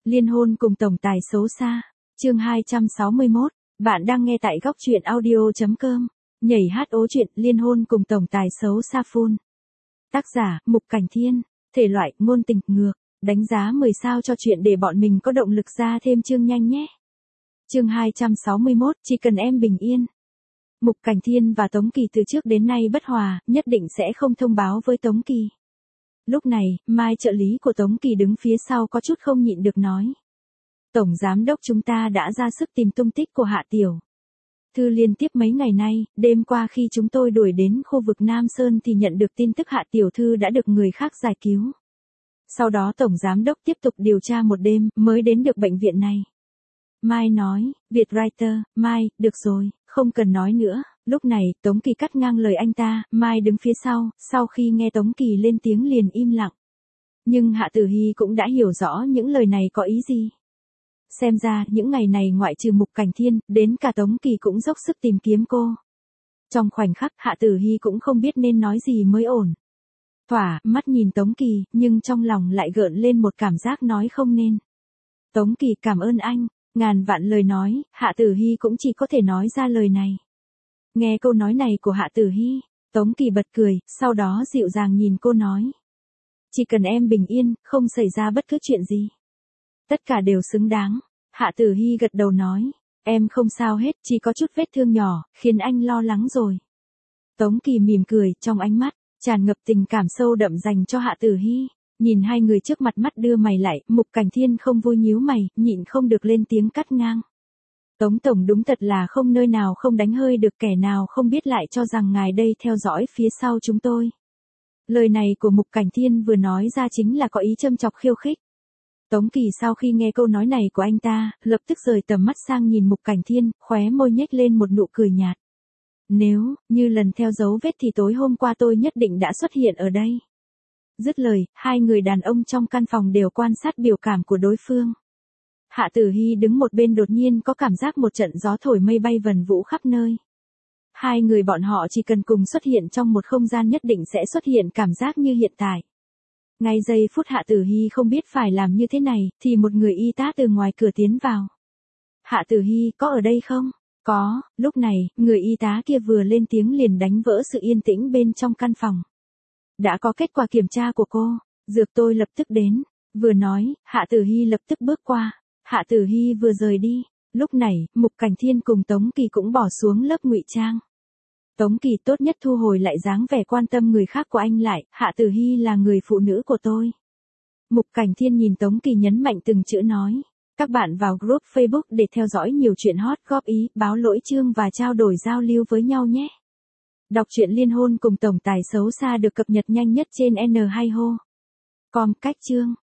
Liên hôn cùng tổng tài xấu xa. Chương 261. Bạn đang nghe tại góc truyện audio.com. Nhảy hát ố chuyện liên hôn cùng tổng tài xấu xa full. Tác giả: Mục Cảnh Thiên. Thể loại: ngôn tình ngược. Đánh giá 10 sao cho chuyện để bọn mình có động lực ra thêm chương nhanh nhé. Chương 261. Chỉ cần em bình yên. Mục Cảnh Thiên và Tống Kỳ từ trước đến nay bất hòa, nhất định sẽ không thông báo với Tống Kỳ. Lúc này, Mai trợ lý của Tống Kỳ đứng phía sau có chút không nhịn được nói. Tổng giám đốc chúng ta đã ra sức tìm tung tích của Hạ Tiểu Thư liên tiếp mấy ngày nay, đêm qua khi chúng tôi đuổi đến khu vực Nam Sơn thì nhận được tin tức Hạ Tiểu Thư đã được người khác giải cứu. Sau đó Tổng giám đốc tiếp tục điều tra một đêm, mới đến được bệnh viện này. Mai nói, Vietwriter, Mai, được rồi, không cần nói nữa. Lúc này, Tống Kỳ cắt ngang lời anh ta, Mai đứng phía sau khi nghe Tống Kỳ lên tiếng liền im lặng. Nhưng Hạ Tử Hy cũng đã hiểu rõ những lời này có ý gì. Xem ra, những ngày này ngoại trừ Mục Cảnh Thiên, đến cả Tống Kỳ cũng dốc sức tìm kiếm cô. Trong khoảnh khắc, Hạ Tử Hy cũng không biết nên nói gì mới ổn. Mắt nhìn Tống Kỳ, nhưng trong lòng lại gợn lên một cảm giác nói không nên. Tống Kỳ cảm ơn anh. Ngàn vạn lời nói, Hạ Tử Hy cũng chỉ có thể nói ra lời này. Nghe câu nói này của Hạ Tử Hy, Tống Kỳ bật cười, sau đó dịu dàng nhìn cô nói. Chỉ cần em bình yên, không xảy ra bất cứ chuyện gì. Tất cả đều xứng đáng. Hạ Tử Hy gật đầu nói, em không sao hết, chỉ có chút vết thương nhỏ, khiến anh lo lắng rồi. Tống Kỳ mỉm cười, trong ánh mắt tràn ngập tình cảm sâu đậm dành cho Hạ Tử Hy. Nhìn hai người trước mặt mắt đưa mày lại, Mục Cảnh Thiên không vui nhíu mày, nhịn không được lên tiếng cắt ngang. Tống tổng đúng thật là không nơi nào không đánh hơi được, kẻ nào không biết lại cho rằng ngài đây theo dõi phía sau chúng tôi. Lời này của Mục Cảnh Thiên vừa nói ra chính là có ý châm chọc khiêu khích. Tống Kỳ sau khi nghe câu nói này của anh ta, lập tức rời tầm mắt sang nhìn Mục Cảnh Thiên, khóe môi nhếch lên một nụ cười nhạt. Nếu như lần theo dấu vết thì tối hôm qua tôi nhất định đã xuất hiện ở đây. Dứt lời, hai người đàn ông trong căn phòng đều quan sát biểu cảm của đối phương. Hạ Tử Hy đứng một bên đột nhiên có cảm giác một trận gió thổi mây bay vần vũ khắp nơi. Hai người bọn họ chỉ cần cùng xuất hiện trong một không gian nhất định sẽ xuất hiện cảm giác như hiện tại. Ngay giây phút Hạ Tử Hy không biết phải làm như thế này, thì một người y tá từ ngoài cửa tiến vào. Hạ Tử Hy, có ở đây không? Có. Lúc này, người y tá kia vừa lên tiếng liền đánh vỡ sự yên tĩnh bên trong căn phòng. Đã có kết quả kiểm tra của cô, dược tôi lập tức đến. Vừa nói, Hạ Tử Hy lập tức bước qua. Hạ Tử Hy vừa rời đi. Lúc này, Mục Cảnh Thiên cùng Tống Kỳ cũng bỏ xuống lớp ngụy trang. Tống Kỳ tốt nhất thu hồi lại dáng vẻ quan tâm người khác của anh lại, Hạ Tử Hy là người phụ nữ của tôi. Mục Cảnh Thiên nhìn Tống Kỳ nhấn mạnh từng chữ nói. Các bạn vào group Facebook để theo dõi nhiều chuyện hot, góp ý, báo lỗi chương và trao đổi giao lưu với nhau nhé. Đọc truyện liên hôn cùng tổng tài xấu xa được cập nhật nhanh nhất trên N2ho.com. Cách chương